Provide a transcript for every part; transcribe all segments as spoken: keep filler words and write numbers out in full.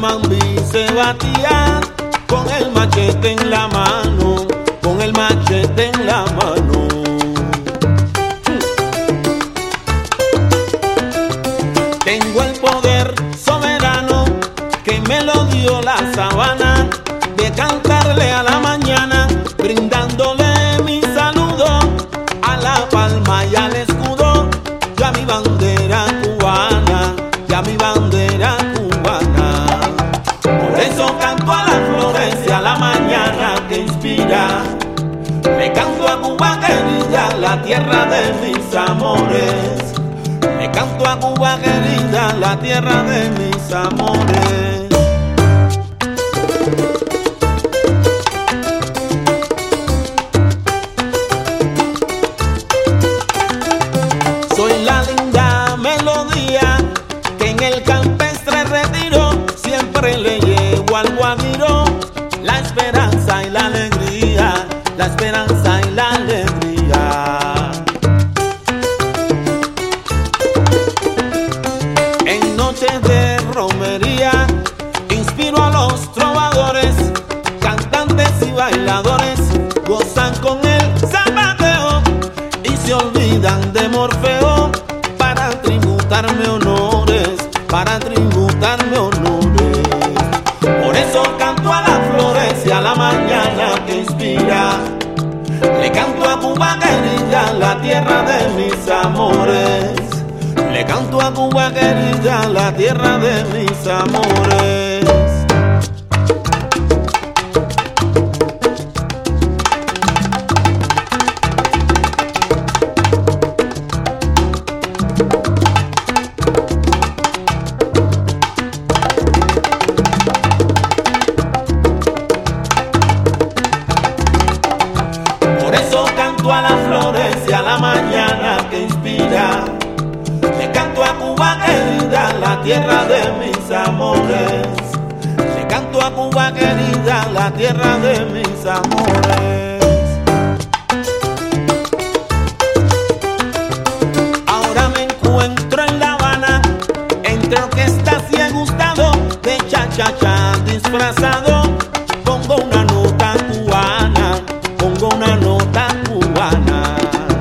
Mambí se batía con el machete en la mano, con el machete en la mano. Tengo el poder soberano que me lo dio la sabana, de cantarle a la mañana, brindándole mi saludo a la palma y al escudo, y a mi bandera cubana, y a mi bandera cubana. Por eso canto a las flores y a la mañana que inspira. Le canto a Cuba querida, la tierra de mis amores. Le canto a Cuba querida, la tierra de mis amores. Soy la linda melodía que en el campestre retiro siempre le llevo al guajiro la esperanza y la alegría, la esperanza y la alegría. En noches de romería inspiro a los trovadores, cantantes y bailadores gozan con el zapateo y se olvidan de Morfeo para tributarme honores, para tributarme honores. Por eso canto a las flores y a la mañana que inspira. Le canto a Cuba querida, la tierra de mis amores. Le canto a Cuba querida, la tierra de mis amores. A las flores y a la mañana que inspira. Le canto a Cuba querida, la tierra de mis amores. Le canto a Cuba querida, la tierra de mis amores. Ahora me encuentro en La Habana, entre orquestas y he gustado de cha-cha-cha disfrazado. Pongo una nota cubana, pongo una nota cubana.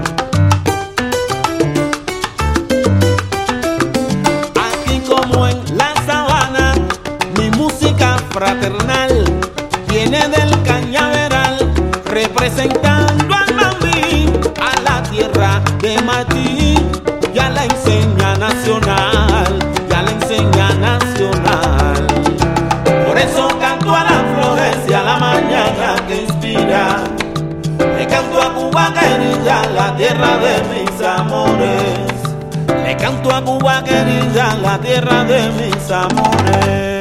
Aquí como en la sabana, mi música fraternal viene del cañaveral, representando al Mambí, a la tierra de Matí, y a la enseña nacional, y a la enseña nacional. Por eso canto a las flores y a la mañana que inspira. Le canto a Cuba querida, la tierra de mis amores. Le canto a Cuba querida, la tierra de mis amores.